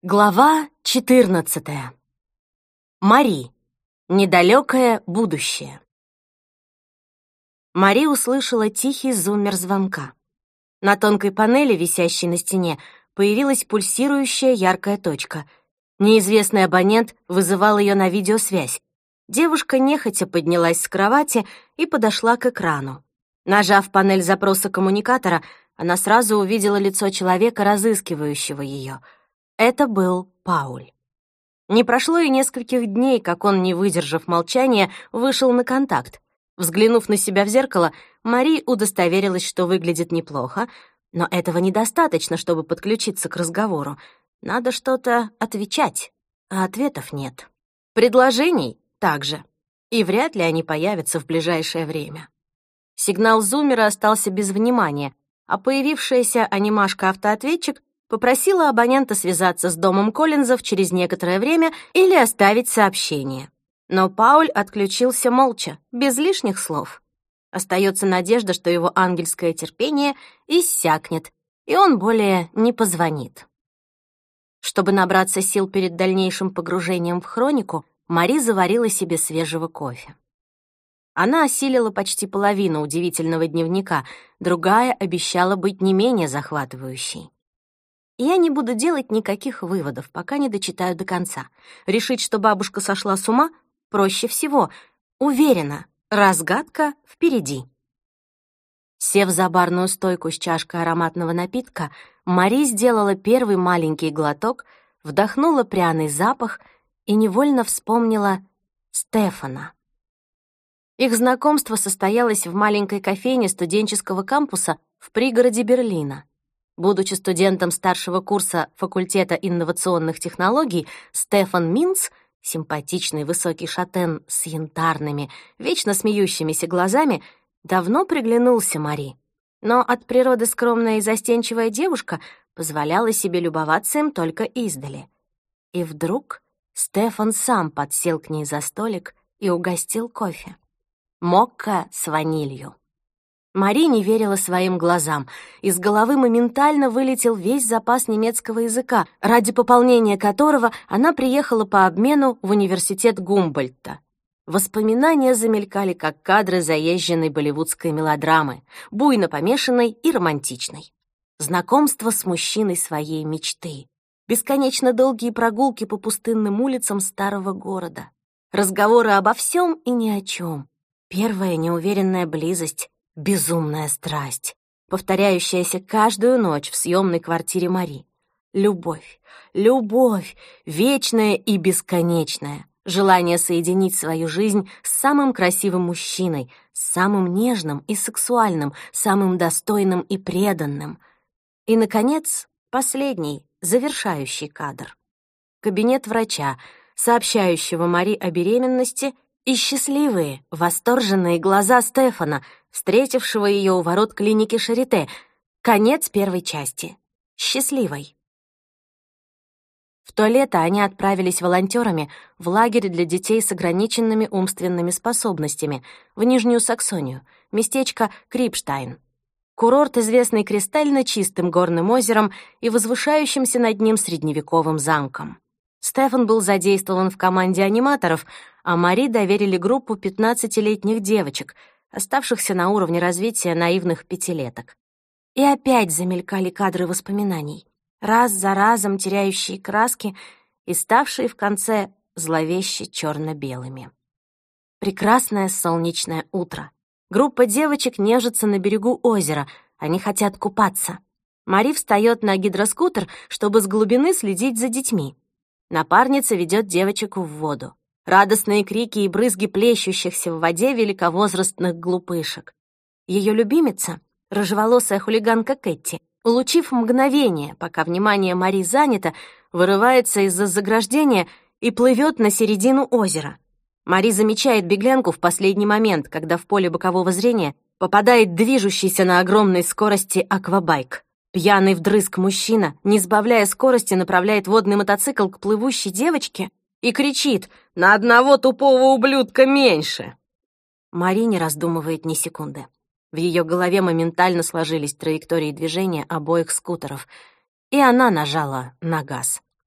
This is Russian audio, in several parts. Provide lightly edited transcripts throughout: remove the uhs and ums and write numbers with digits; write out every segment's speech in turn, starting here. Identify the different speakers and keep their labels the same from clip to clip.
Speaker 1: Глава 14. Мари. Недалекое будущее. Мари услышала тихий зуммер звонка. На тонкой панели, висящей на стене, появилась пульсирующая яркая точка. Неизвестный абонент вызывал ее на видеосвязь. Девушка нехотя поднялась с кровати и подошла к экрану. Нажав панель запроса коммуникатора, она сразу увидела лицо человека, разыскивающего ее. Это был Пауль. Не прошло и нескольких дней, как он, не выдержав молчания, вышел на контакт. Взглянув на себя в зеркало, Мари удостоверилась, что выглядит неплохо, но этого недостаточно, чтобы подключиться к разговору. Надо что-то отвечать, а ответов нет. Предложений также, и вряд ли они появятся в ближайшее время. Сигнал зуммера остался без внимания, а появившаяся анимашка-автоответчик попросила абонента связаться с домом Коллинзов через некоторое время или оставить сообщение. Но Пауль отключился молча, без лишних слов. Остается надежда, что его ангельское терпение иссякнет, и он более не позвонит. Чтобы набраться сил перед дальнейшим погружением в хронику, Мари заварила себе свежего кофе. Она осилила почти половину удивительного дневника, другая обещала быть не менее захватывающей. Я не буду делать никаких выводов, пока не дочитаю до конца. Решить, что бабушка сошла с ума, проще всего. Уверена, разгадка впереди. Сев за барную стойку с чашкой ароматного напитка, Мари сделала первый маленький глоток, вдохнула пряный запах и невольно вспомнила Стефана. Их знакомство состоялось в маленькой кофейне студенческого кампуса в пригороде Берлина. Будучи студентом старшего курса факультета инновационных технологий, Стефан Минц, симпатичный высокий шатен с янтарными, вечно смеющимися глазами, давно приглянулся Мари. Но от природы скромная и застенчивая девушка позволяла себе любоваться им только издали. И вдруг Стефан сам подсел к ней за столик и угостил кофе. Мокка с ванилью. Мари не верила своим глазам. Из головы моментально вылетел весь запас немецкого языка, ради пополнения которого она приехала по обмену в университет Гумбольдта. Воспоминания замелькали, как кадры заезженной болливудской мелодрамы, буйно помешанной и романтичной. Знакомство с мужчиной своей мечты. Бесконечно долгие прогулки по пустынным улицам старого города. Разговоры обо всем и ни о чем. Первая неуверенная близость. Безумная страсть, повторяющаяся каждую ночь в съемной квартире Мари. Любовь, любовь, вечная и бесконечная. Желание соединить свою жизнь с самым красивым мужчиной, с самым нежным и сексуальным, самым достойным и преданным. И, наконец, последний, завершающий кадр. Кабинет врача, сообщающего Мари о беременности, и счастливые, восторженные глаза Стефана, встретившего ее у ворот клиники Шарите. Конец первой части. Счастливой. В то лето они отправились волонтерами в лагерь для детей с ограниченными умственными способностями в Нижнюю Саксонию, местечко Крипштайн. Курорт, известный кристально чистым горным озером и возвышающимся над ним средневековым замком. Стефан был задействован в команде аниматоров, а Мари доверили группу 15-летних девочек, оставшихся на уровне развития наивных пятилеток. И опять замелькали кадры воспоминаний, раз за разом теряющие краски и ставшие в конце зловеще черно-белыми. Прекрасное солнечное утро. Группа девочек нежится на берегу озера, они хотят купаться. Мари встает на гидроскутер, чтобы с глубины следить за детьми. Напарница ведет девочек в воду. Радостные крики и брызги плещущихся в воде великовозрастных глупышек. Ее любимица, рыжеволосая хулиганка Кэти, улучив мгновение, пока внимание Мари занято, вырывается из-за заграждения и плывет на середину озера. Мари замечает беглянку в последний момент, когда в поле бокового зрения попадает движущийся на огромной скорости аквабайк. Пьяный вдрызг мужчина, не сбавляя скорости, направляет водный мотоцикл к плывущей девочке и кричит: «На одного тупого ублюдка меньше!» Мари не раздумывает ни секунды. В ее голове моментально сложились траектории движения обоих скутеров, и она нажала на газ.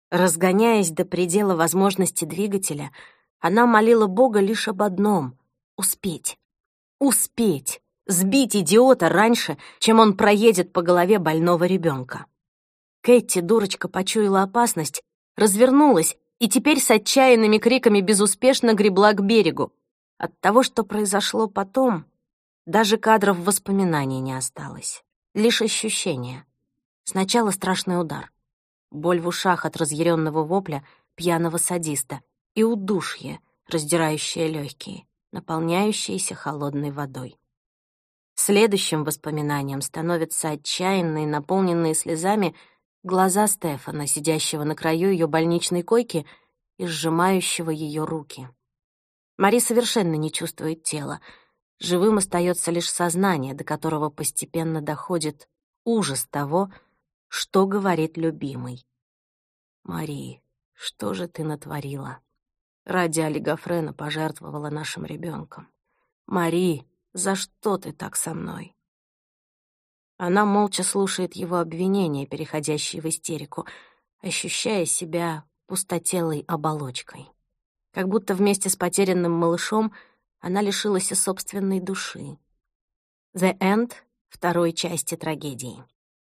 Speaker 1: Разгоняясь до предела возможности двигателя, она молила Бога лишь об одном — успеть. Успеть! Сбить идиота раньше, чем он проедет по голове больного ребенка. Кэти, дурочка, почуяла опасность, развернулась и теперь с отчаянными криками безуспешно гребла к берегу. От того, что произошло потом, даже кадров воспоминаний не осталось. Лишь ощущения. Сначала страшный удар. Боль в ушах от разъяренного вопля пьяного садиста и удушье, раздирающее легкие, наполняющиеся холодной водой. Следующим воспоминанием становятся отчаянные, наполненные слезами, глаза Стефана, сидящего на краю ее больничной койки и сжимающего ее руки. Мари совершенно не чувствует тела. Живым остается лишь сознание, до которого постепенно доходит ужас того, что говорит любимый. «Мари, что же ты натворила? Ради олигофрена пожертвовала нашим ребенком. Мари, за что ты так со мной?» Она молча слушает его обвинения, переходящие в истерику, ощущая себя пустотелой оболочкой. Как будто вместе с потерянным малышом она лишилась и собственной души. The End второй части трагедии.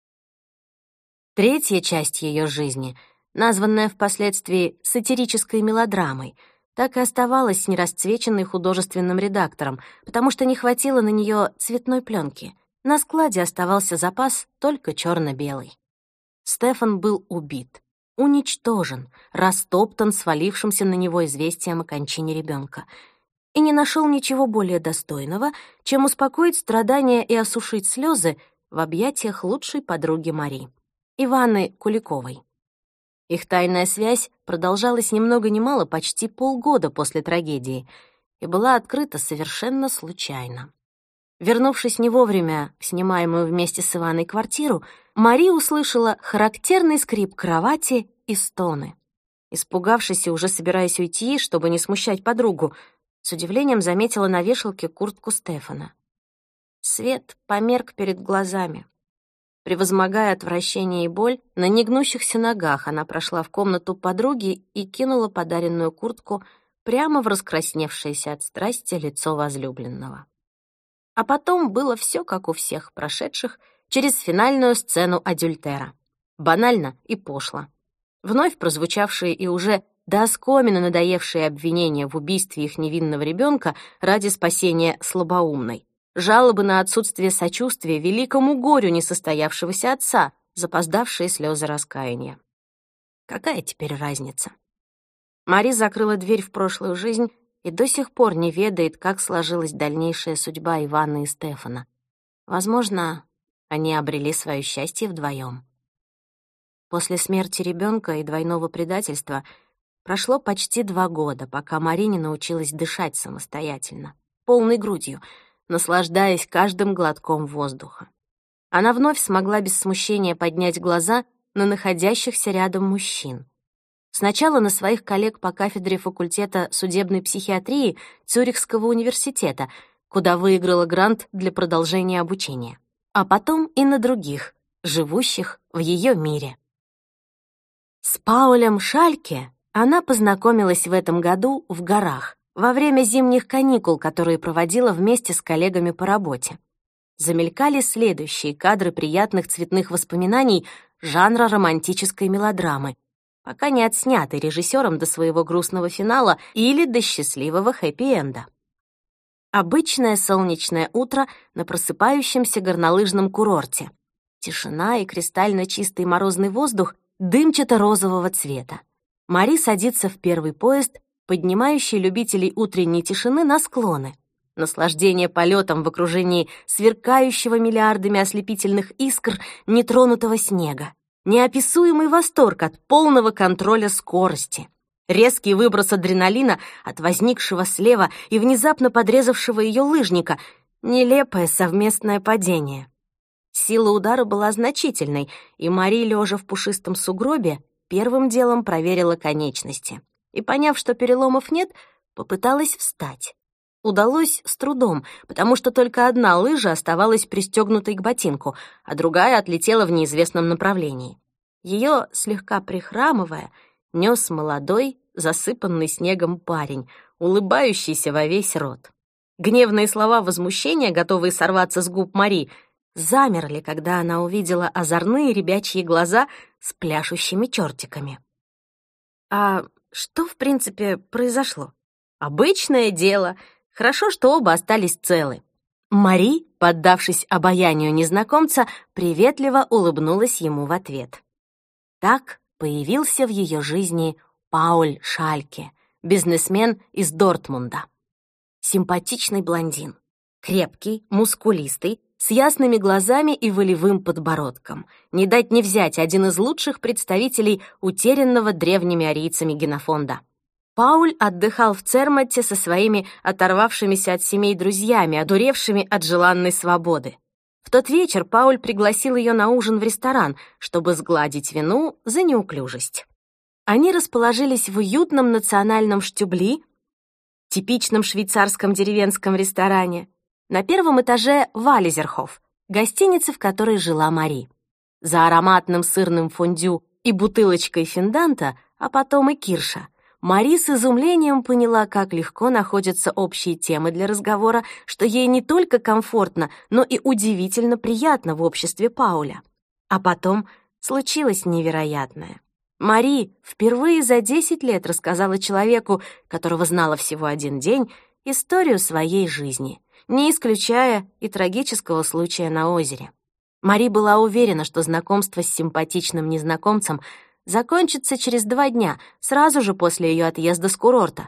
Speaker 1: Третья часть ее жизни, названная впоследствии сатирической мелодрамой, так и оставалась нерасцвеченной художественным редактором, потому что не хватило на нее цветной пленки. На складе оставался запас только черно-белый. Стефан был убит, уничтожен, растоптан свалившимся на него известием о кончине ребенка, и не нашел ничего более достойного, чем успокоить страдания и осушить слезы в объятиях лучшей подруги Мари, Иваны Куликовой. Их тайная связь продолжалась ни много ни мало почти полгода после трагедии и была открыта совершенно случайно. Вернувшись не вовремя в снимаемую вместе с Иваной квартиру, Мари услышала характерный скрип кровати и стоны. Испугавшись и уже собираясь уйти, чтобы не смущать подругу, с удивлением заметила на вешалке куртку Стефана. Свет померк перед глазами. Превозмогая отвращение и боль, на негнущихся ногах она прошла в комнату подруги и кинула подаренную куртку прямо в раскрасневшееся от страсти лицо возлюбленного. А потом было все как у всех прошедших через финальную сцену адюльтера. Банально и пошло. Вновь прозвучавшие и уже до оскомины надоевшие обвинения в убийстве их невинного ребенка ради спасения слабоумной. Жалобы на отсутствие сочувствия великому горю несостоявшегося отца, запоздавшие слезы раскаяния. Какая теперь разница? Мари закрыла дверь в прошлую жизнь и до сих пор не ведает, как сложилась дальнейшая судьба Ивана и Стефана. Возможно, они обрели свое счастье вдвоем. После смерти ребенка и двойного предательства прошло почти 2 года, пока Мари не научилась дышать самостоятельно, полной грудью, наслаждаясь каждым глотком воздуха. Она вновь смогла без смущения поднять глаза на находящихся рядом мужчин. Сначала на своих коллег по кафедре факультета судебной психиатрии Цюрихского университета, куда выиграла грант для продолжения обучения, а потом и на других, живущих в ее мире. С Паулем Шальке она познакомилась в этом году в горах, во время зимних каникул, которые проводила вместе с коллегами по работе. Замелькали следующие кадры приятных цветных воспоминаний жанра романтической мелодрамы, пока не отсняты режиссером до своего грустного финала или до счастливого хэппи-энда. Обычное солнечное утро на просыпающемся горнолыжном курорте. Тишина и кристально чистый морозный воздух дымчато-розового цвета. Мари садится в первый поезд, поднимающий любителей утренней тишины на склоны. Наслаждение полетом в окружении сверкающего миллиардами ослепительных искр нетронутого снега. Неописуемый восторг от полного контроля скорости. Резкий выброс адреналина от возникшего слева и внезапно подрезавшего ее лыжника. Нелепое совместное падение. Сила удара была значительной, и Мари, лежа в пушистом сугробе, первым делом проверила конечности. И, поняв, что переломов нет, попыталась встать. Удалось с трудом, потому что только одна лыжа оставалась пристегнутой к ботинку, а другая отлетела в неизвестном направлении. Ее, слегка прихрамывая, нес молодой, засыпанный снегом парень, улыбающийся во весь рот. Гневные слова возмущения, готовые сорваться с губ Мари, замерли, когда она увидела озорные ребячьи глаза с пляшущими чертиками. А что, в принципе, произошло? Обычное дело. Хорошо, что оба остались целы. Мари, поддавшись обаянию незнакомца, приветливо улыбнулась ему в ответ. Так появился в ее жизни Пауль Шальке, бизнесмен из Дортмунда. Симпатичный блондин, крепкий, мускулистый, с ясными глазами и волевым подбородком. Не дать не взять один из лучших представителей утерянного древними арийцами генофонда. Пауль отдыхал в Церматте со своими оторвавшимися от семей друзьями, одуревшими от желанной свободы. В тот вечер Пауль пригласил ее на ужин в ресторан, чтобы сгладить вину за неуклюжесть. Они расположились в уютном национальном штюбли, типичном швейцарском деревенском ресторане, на первом этаже Вализерхоф, гостиницы, в которой жила Мари. За ароматным сырным фондю и бутылочкой финданта, а потом и кирша, Мари с изумлением поняла, как легко находятся общие темы для разговора, что ей не только комфортно, но и удивительно приятно в обществе Пауля. А потом случилось невероятное. Мари впервые за 10 лет рассказала человеку, которого знала всего один день, историю своей жизни, не исключая и трагического случая на озере. Мари была уверена, что знакомство с симпатичным незнакомцем закончится через 2 дня, сразу же после ее отъезда с курорта.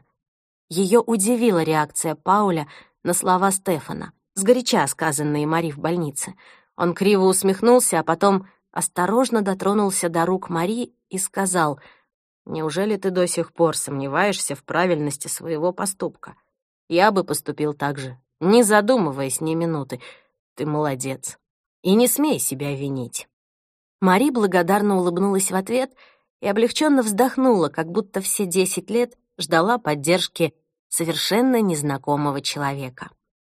Speaker 1: Ее удивила реакция Пауля на слова Стефана, сгоряча сказанные Мари в больнице. Он криво усмехнулся, а потом осторожно дотронулся до рук Мари и сказал: «Неужели ты до сих пор сомневаешься в правильности своего поступка? Я бы поступил так же, не задумываясь ни минуты. Ты молодец. И не смей себя винить». Мари благодарно улыбнулась в ответ и облегченно вздохнула, как будто все 10 лет ждала поддержки совершенно незнакомого человека.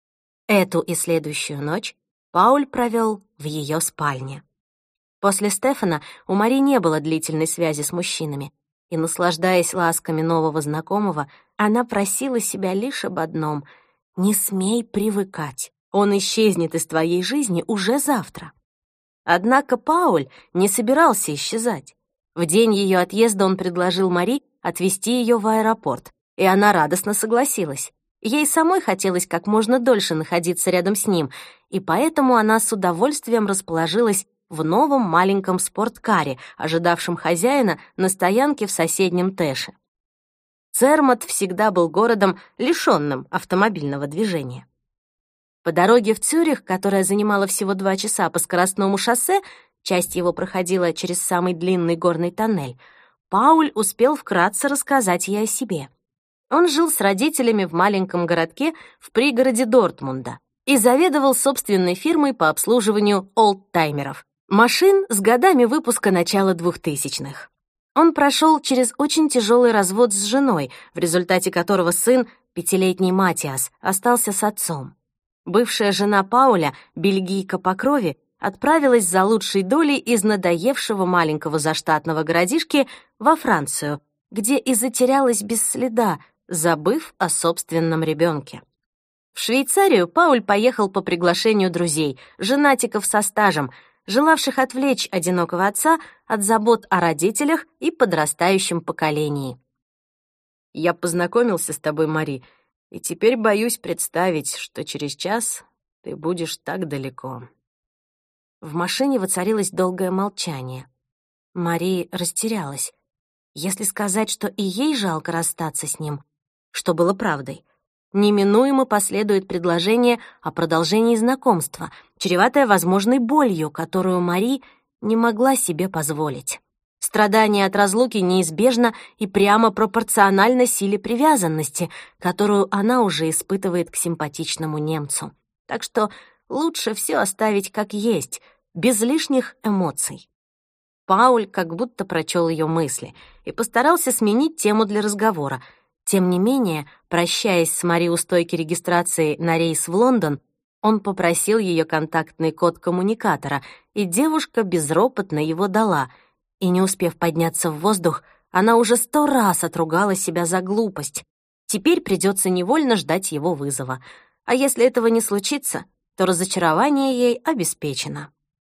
Speaker 1: Эту и следующую ночь Пауль провел в ее спальне. После Стефана у Мари не было длительной связи с мужчинами, и, наслаждаясь ласками нового знакомого, она просила себя лишь об одном — не смей привыкать, он исчезнет из твоей жизни уже завтра. Однако Пауль не собирался исчезать. В день ее отъезда он предложил Мари отвезти ее в аэропорт, и она радостно согласилась. Ей самой хотелось как можно дольше находиться рядом с ним, и поэтому она с удовольствием расположилась в новом маленьком спорткаре, ожидавшем хозяина на стоянке в соседнем Тэше. Цермат всегда был городом, лишённым автомобильного движения. По дороге в Цюрих, которая занимала всего 2 часа по скоростному шоссе, часть его проходила через самый длинный горный тоннель, Пауль успел вкратце рассказать ей о себе. Он жил с родителями в маленьком городке в пригороде Дортмунда и заведовал собственной фирмой по обслуживанию олдтаймеров, машин с годами выпуска начала 2000-х. Он прошел через очень тяжелый развод с женой, в результате которого сын, 5-летний Матиас, остался с отцом. Бывшая жена Пауля, бельгийка по крови, отправилась за лучшей долей из надоевшего маленького заштатного городишки во Францию, где и затерялась без следа, забыв о собственном ребенке. В Швейцарию Пауль поехал по приглашению друзей, женатиков со стажем, желавших отвлечь одинокого отца от забот о родителях и подрастающем поколении. «Я познакомился с тобой, Мари, и теперь боюсь представить, что через час ты будешь так далеко». В машине воцарилось долгое молчание. Мари растерялась. Если сказать, что и ей жалко расстаться с ним, что было правдой, неминуемо последует предложение о продолжении знакомства, чреватое возможной болью, которую Мари не могла себе позволить. Страдание от разлуки неизбежно и прямо пропорционально силе привязанности, которую она уже испытывает к симпатичному немцу. Так что лучше все оставить как есть, без лишних эмоций. Пауль как будто прочел ее мысли и постарался сменить тему для разговора. Тем не менее, прощаясь с Мари у стойки регистрации на рейс в Лондон, он попросил ее контактный код коммуникатора, и девушка безропотно его дала, и, не успев подняться в воздух, она уже 100 раз отругала себя за глупость. Теперь придется невольно ждать его вызова. А если этого не случится, то разочарование ей обеспечено.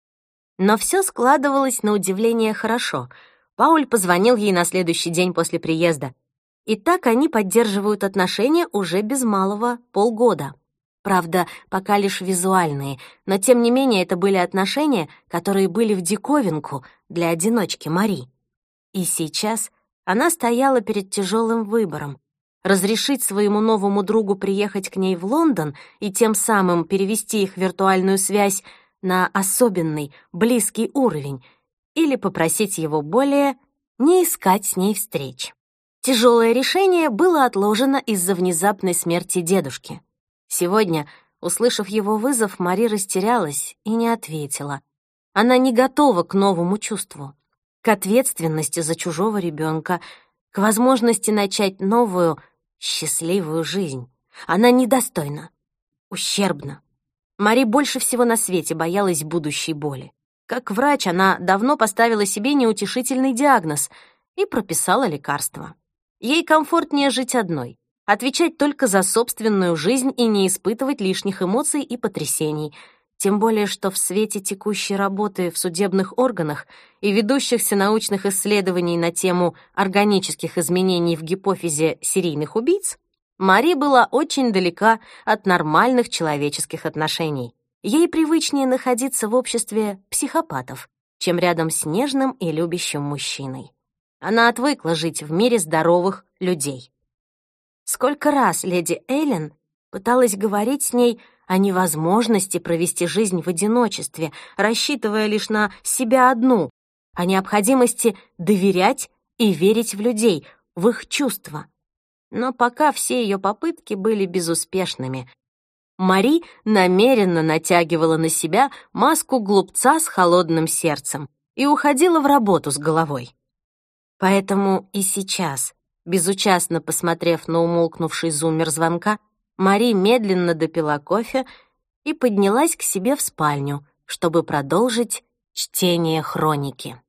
Speaker 1: Но все складывалось на удивление хорошо. Пауль позвонил ей на следующий день после приезда. И так они поддерживают отношения уже без малого полгода. Правда, пока лишь визуальные, но тем не менее это были отношения, которые были в диковинку для одиночки Мари. И сейчас она стояла перед тяжелым выбором: разрешить своему новому другу приехать к ней в Лондон и тем самым перевести их виртуальную связь на особенный, близкий уровень, или попросить его более не искать с ней встреч. Тяжелое решение было отложено из-за внезапной смерти дедушки. Сегодня, услышав его вызов, Мари растерялась и не ответила. Она не готова к новому чувству, к ответственности за чужого ребенка, к возможности начать новую, счастливую жизнь. Она недостойна, ущербна. Мари больше всего на свете боялась будущей боли. Как врач она давно поставила себе неутешительный диагноз и прописала лекарства. Ей комфортнее жить одной, отвечать только за собственную жизнь и не испытывать лишних эмоций и потрясений. Тем более, что в свете текущей работы в судебных органах и ведущихся научных исследований на тему органических изменений в гипофизе серийных убийц, Мари была очень далека от нормальных человеческих отношений. Ей привычнее находиться в обществе психопатов, чем рядом с нежным и любящим мужчиной. Она отвыкла жить в мире здоровых людей. Сколько раз леди Эллен пыталась говорить с ней о невозможности провести жизнь в одиночестве, рассчитывая лишь на себя одну, о необходимости доверять и верить в людей, в их чувства. Но пока все ее попытки были безуспешными. Мари намеренно натягивала на себя маску глупца с холодным сердцем и уходила в работу с головой. Поэтому и сейчас, безучастно посмотрев на умолкнувший зуммер звонка, Мари медленно допила кофе и поднялась к себе в спальню, чтобы продолжить чтение хроники.